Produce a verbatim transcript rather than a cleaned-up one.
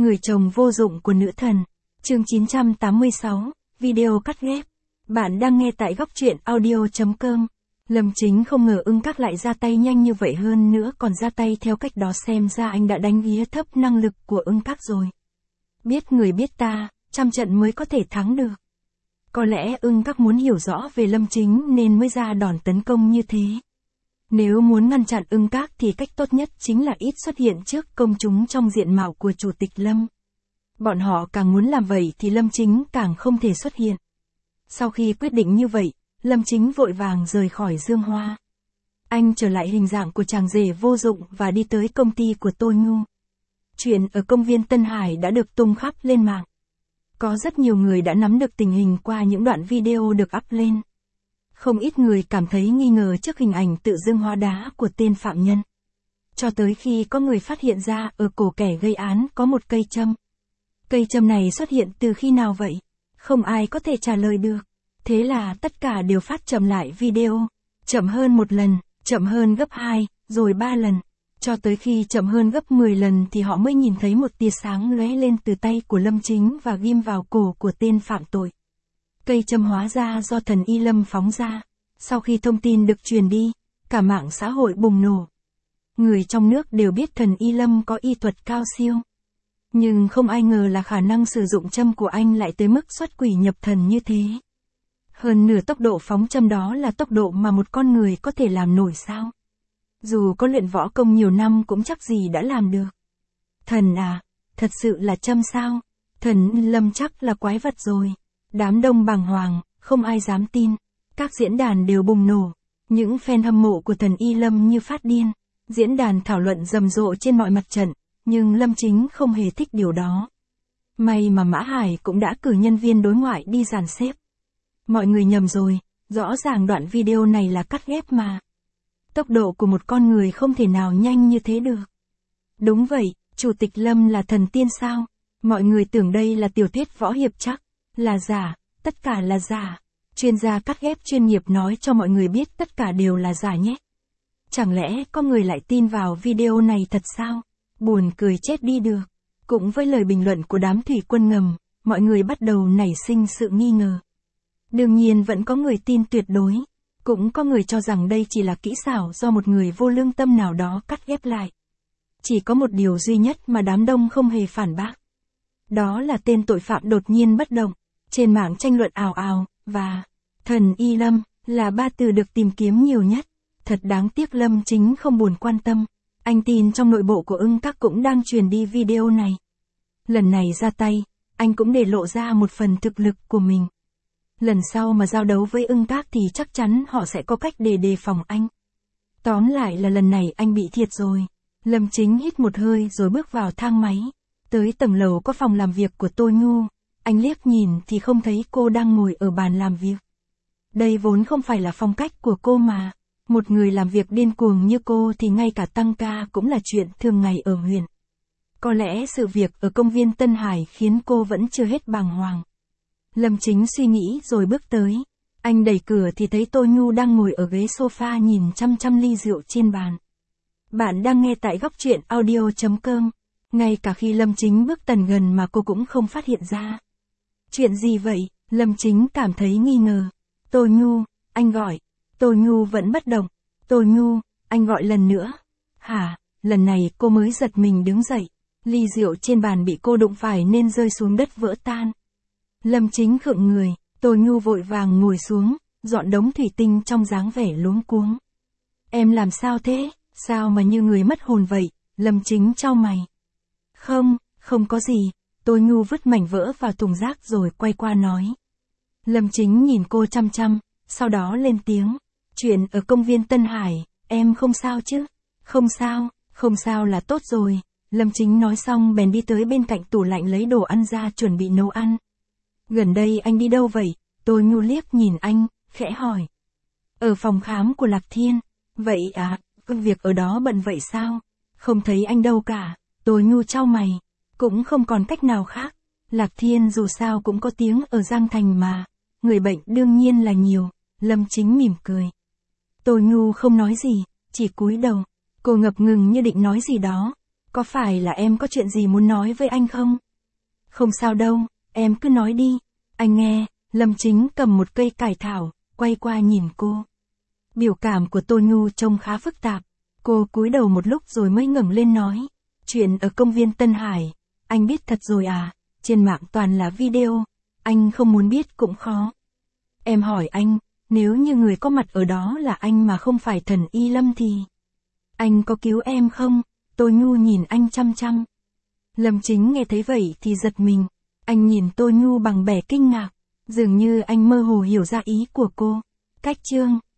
Người chồng vô dụng của nữ thần. Chương chín trăm tám mươi sáu, video cắt ghép. Bạn đang nghe tại góc truyện audio chấm com. Lâm Chính không ngờ ưng các lại ra tay nhanh như vậy, hơn nữa còn ra tay theo cách đó, xem ra anh đã đánh giá thấp năng lực của ưng các rồi. Biết người biết ta, trăm trận mới có thể thắng được. Có lẽ ưng các muốn hiểu rõ về Lâm Chính nên mới ra đòn tấn công như thế. Nếu muốn ngăn chặn ưng các thì cách tốt nhất chính là ít xuất hiện trước công chúng trong diện mạo của Chủ tịch Lâm. Bọn họ càng muốn làm vậy thì Lâm Chính càng không thể xuất hiện. Sau khi quyết định như vậy, Lâm Chính vội vàng rời khỏi Dương Hoa. Anh trở lại hình dạng của chàng rể vô dụng và đi tới công ty của Tôi Ngu. Chuyện ở công viên Tân Hải đã được tung khắp lên mạng. Có rất nhiều người đã nắm được tình hình qua những đoạn video được up lên. Không ít người cảm thấy nghi ngờ trước hình ảnh tự dưng hóa đá của tên phạm nhân. Cho tới khi có người phát hiện ra ở cổ kẻ gây án có một cây châm. Cây châm này xuất hiện từ khi nào vậy? Không ai có thể trả lời được. Thế là tất cả đều phát chậm lại video. Chậm hơn một lần, chậm hơn gấp hai, rồi ba lần. Cho tới khi chậm hơn gấp mười lần thì họ mới nhìn thấy một tia sáng lóe lên từ tay của Lâm Chính và ghim vào cổ của tên phạm tội. Cây châm hóa ra do thần Y Lâm phóng ra. Sau khi thông tin được truyền đi, cả mạng xã hội bùng nổ. Người trong nước đều biết thần Y Lâm có y thuật cao siêu. Nhưng không ai ngờ là khả năng sử dụng châm của anh lại tới mức xuất quỷ nhập thần như thế. Hơn nửa tốc độ phóng châm đó là tốc độ mà một con người có thể làm nổi sao? Dù có luyện võ công nhiều năm cũng chắc gì đã làm được. Thần à, thật sự là châm sao? Thần Lâm chắc là quái vật rồi. Đám đông bàng hoàng, không ai dám tin. Các diễn đàn đều bùng nổ. Những fan hâm mộ của thần Y Lâm như phát điên. Diễn đàn thảo luận rầm rộ trên mọi mặt trận, nhưng Lâm Chính không hề thích điều đó. May mà Mã Hải cũng đã cử nhân viên đối ngoại đi dàn xếp. Mọi người nhầm rồi, rõ ràng đoạn video này là cắt ghép mà. Tốc độ của một con người không thể nào nhanh như thế được. Đúng vậy, Chủ tịch Lâm là thần tiên sao? Mọi người tưởng đây là tiểu thuyết võ hiệp chắc. Là giả, tất cả là giả. Chuyên gia cắt ghép chuyên nghiệp nói cho mọi người biết tất cả đều là giả nhé. Chẳng lẽ có người lại tin vào video này thật sao? Buồn cười chết đi được. Cũng với lời bình luận của đám thủy quân ngầm, mọi người bắt đầu nảy sinh sự nghi ngờ. Đương nhiên vẫn có người tin tuyệt đối. Cũng có người cho rằng đây chỉ là kỹ xảo do một người vô lương tâm nào đó cắt ghép lại. Chỉ có một điều duy nhất mà đám đông không hề phản bác. Đó là tên tội phạm đột nhiên bất động. Trên mạng tranh luận ào ào, và thần Y Lâm là ba từ được tìm kiếm nhiều nhất. Thật đáng tiếc Lâm Chính không buồn quan tâm. Anh tin trong nội bộ của ưng các cũng đang truyền đi video này. Lần này ra tay, anh cũng để lộ ra một phần thực lực của mình. Lần sau mà giao đấu với ưng các thì chắc chắn họ sẽ có cách để đề phòng anh. Tóm lại là lần này anh bị thiệt rồi. Lâm Chính hít một hơi rồi bước vào thang máy. Tới tầng lầu có phòng làm việc của Tôi Ngu. Anh liếc nhìn thì không thấy cô đang ngồi ở bàn làm việc. Đây vốn không phải là phong cách của cô mà. Một người làm việc điên cuồng như cô thì ngay cả tăng ca cũng là chuyện thường ngày ở huyện. Có lẽ sự việc ở công viên Tân Hải khiến cô vẫn chưa hết bàng hoàng. Lâm Chính suy nghĩ rồi bước tới. Anh đẩy cửa thì thấy Tôi Ngu đang ngồi ở ghế sofa nhìn chăm chăm ly rượu trên bàn. Bạn đang nghe tại góc truyện audio chấm com. Ngay cả khi Lâm Chính bước tần gần mà cô cũng không phát hiện ra. Chuyện gì vậy? Lâm Chính cảm thấy nghi ngờ. Tôi Ngu, anh gọi. Tôi Ngu vẫn bất động. Tôi Ngu, anh gọi lần nữa. Hả? Lần này cô mới giật mình đứng dậy. Ly rượu trên bàn bị cô đụng phải nên rơi xuống đất vỡ tan. Lâm Chính khựng người. Tôi Ngu vội vàng ngồi xuống, dọn đống thủy tinh trong dáng vẻ luống cuống. Em làm sao thế? Sao mà như người mất hồn vậy? Lâm Chính chau mày. Không, không có gì. Tôi Ngu vứt mảnh vỡ vào thùng rác rồi quay qua nói. Lâm Chính nhìn cô chăm chăm, sau đó lên tiếng. Chuyện ở công viên Tân Hải, em không sao chứ? Không sao, không sao là tốt rồi. Lâm Chính nói xong bèn đi tới bên cạnh tủ lạnh lấy đồ ăn ra chuẩn bị nấu ăn. Gần đây anh đi đâu vậy? Tôi Ngu liếc nhìn anh, khẽ hỏi. Ở phòng khám của Lạc Thiên. Vậy à, công việc ở đó bận vậy sao? Không thấy anh đâu cả. Tôi Ngu chau mày. Cũng không còn cách nào khác. Lạc Thiên dù sao cũng có tiếng ở Giang Thành mà. Người bệnh đương nhiên là nhiều. Lâm Chính mỉm cười. Tôi Ngu không nói gì, chỉ cúi đầu. Cô ngập ngừng như định nói gì đó. Có phải là em có chuyện gì muốn nói với anh không? Không sao đâu, em cứ nói đi. Anh nghe. Lâm Chính cầm một cây cải thảo, quay qua nhìn cô. Biểu cảm của Tô Nhu trông khá phức tạp. Cô cúi đầu một lúc rồi mới ngẩng lên nói. Chuyện ở công viên Tân Hải, anh biết thật rồi à, trên mạng toàn là video, anh không muốn biết cũng khó. Em hỏi anh, nếu như người có mặt ở đó là anh mà không phải Thần Y Lâm thì anh có cứu em không? Tô Nhu nhìn anh chăm chăm. Lâm Chính nghe thấy vậy thì giật mình. Anh nhìn Tô Nhu bằng vẻ kinh ngạc. Dường như anh mơ hồ hiểu ra ý của cô. Cách chương